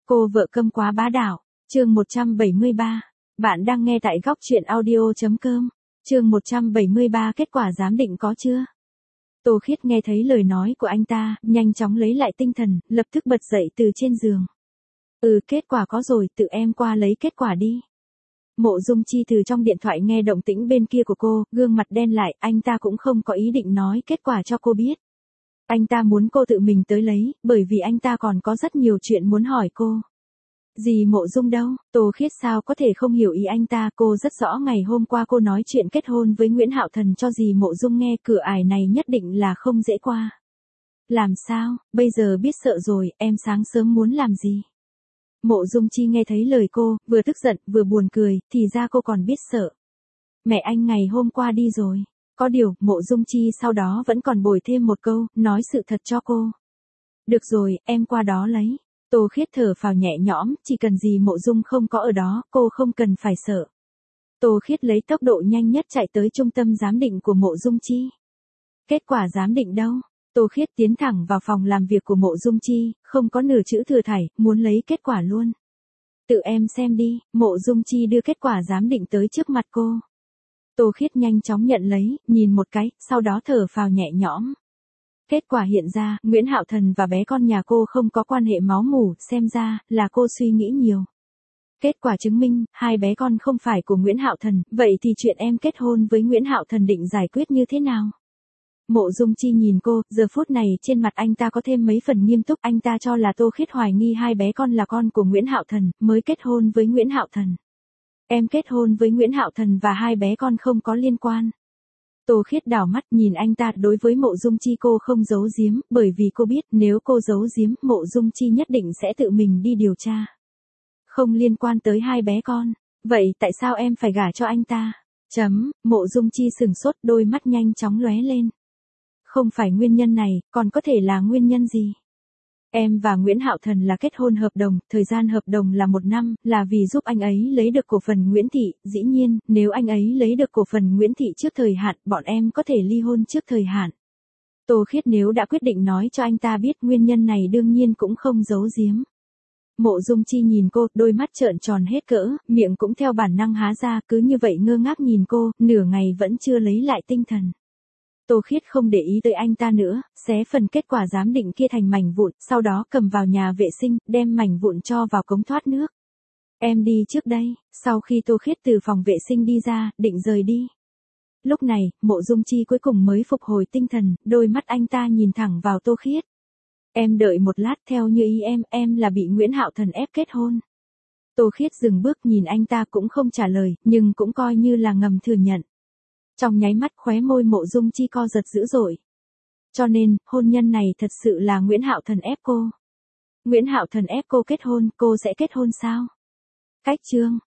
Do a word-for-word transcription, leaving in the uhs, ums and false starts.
Cô vợ câm quá bá đạo, chương một trăm bảy mươi ba. Bạn đang nghe tại góc truyện audio.com. Chương một trăm bảy mươi ba kết quả giám định có chưa? Tô Khiết nghe thấy lời nói của anh ta, nhanh chóng lấy lại tinh thần, lập tức bật dậy từ trên giường. Ừ, kết quả có rồi, tự em qua lấy kết quả đi. Mộ Dung Chi từ trong điện thoại nghe động tĩnh bên kia của cô, gương mặt đen lại, anh ta cũng không có ý định nói kết quả cho cô biết. Anh ta muốn cô tự mình tới lấy, bởi vì anh ta còn có rất nhiều chuyện muốn hỏi cô. Dì Mộ Dung đâu? Tô Khiết sao có thể không hiểu ý anh ta, cô rất rõ ngày hôm qua cô nói chuyện kết hôn với Nguyễn Hạo Thần cho dì Mộ Dung nghe, cửa ải này nhất định là không dễ qua. Làm sao, bây giờ biết sợ rồi, em sáng sớm muốn làm gì? Mộ Dung Chi nghe thấy lời cô, vừa tức giận, vừa buồn cười, thì ra cô còn biết sợ. Mẹ anh ngày hôm qua đi rồi. Có điều, Mộ Dung Chi sau đó vẫn còn bồi thêm một câu, nói sự thật cho cô. Được rồi, em qua đó lấy. Tô Khiết thở phào nhẹ nhõm, chỉ cần gì Mộ Dung không có ở đó, cô không cần phải sợ. Tô Khiết lấy tốc độ nhanh nhất chạy tới trung tâm giám định của Mộ Dung Chi. Kết quả giám định đâu? Tô Khiết tiến thẳng vào phòng làm việc của Mộ Dung Chi, không có nửa chữ thừa thải, muốn lấy kết quả luôn. Tự em xem đi, Mộ Dung Chi đưa kết quả giám định tới trước mặt cô. Tô Khiết nhanh chóng nhận lấy, nhìn một cái, sau đó thở phào nhẹ nhõm. Kết quả hiện ra, Nguyễn Hạo Thần và bé con nhà cô không có quan hệ máu mủ, xem ra, là cô suy nghĩ nhiều. Kết quả chứng minh, hai bé con không phải của Nguyễn Hạo Thần, vậy thì chuyện em kết hôn với Nguyễn Hạo Thần định giải quyết như thế nào? Mộ Dung Chi nhìn cô, giờ phút này trên mặt anh ta có thêm mấy phần nghiêm túc, anh ta cho là Tô Khiết hoài nghi hai bé con là con của Nguyễn Hạo Thần, mới kết hôn với Nguyễn Hạo Thần. Em kết hôn với Nguyễn Hạo Thần và hai bé con không có liên quan. Tô Khiết đảo mắt nhìn anh ta, đối với Mộ Dung Chi cô không giấu giếm, bởi vì cô biết nếu cô giấu giếm, Mộ Dung Chi nhất định sẽ tự mình đi điều tra. Không liên quan tới hai bé con, vậy tại sao em phải gả cho anh ta? Chấm, Mộ Dung Chi sừng sốt, đôi mắt nhanh chóng lóe lên. Không phải nguyên nhân này, còn có thể là nguyên nhân gì? Em và Nguyễn Hạo Thần là kết hôn hợp đồng, thời gian hợp đồng là một năm, là vì giúp anh ấy lấy được cổ phần Nguyễn Thị, dĩ nhiên, nếu anh ấy lấy được cổ phần Nguyễn Thị trước thời hạn, bọn em có thể ly hôn trước thời hạn. Tô Khiết nếu đã quyết định nói cho anh ta biết nguyên nhân này đương nhiên cũng không giấu giếm. Mộ Dung Chi nhìn cô, đôi mắt trợn tròn hết cỡ, miệng cũng theo bản năng há ra, cứ như vậy ngơ ngác nhìn cô, nửa ngày vẫn chưa lấy lại tinh thần. Tô Khiết không để ý tới anh ta nữa, xé phần kết quả giám định kia thành mảnh vụn, sau đó cầm vào nhà vệ sinh, đem mảnh vụn cho vào cống thoát nước. Em đi trước đây, sau khi Tô Khiết từ phòng vệ sinh đi ra, định rời đi. Lúc này, Mộ Dung Chi cuối cùng mới phục hồi tinh thần, đôi mắt anh ta nhìn thẳng vào Tô Khiết. Em đợi một lát, theo như ý em, em là bị Nguyễn Hạo Thần ép kết hôn. Tô Khiết dừng bước nhìn anh ta cũng không trả lời, nhưng cũng coi như là ngầm thừa nhận. Trong nháy mắt khóe môi Mộ Dung Chi co giật dữ dội. Cho nên, hôn nhân này thật sự là Nguyễn Hạo Thần ép cô. Nguyễn Hạo Thần ép cô kết hôn, cô sẽ kết hôn sao? Cách chương.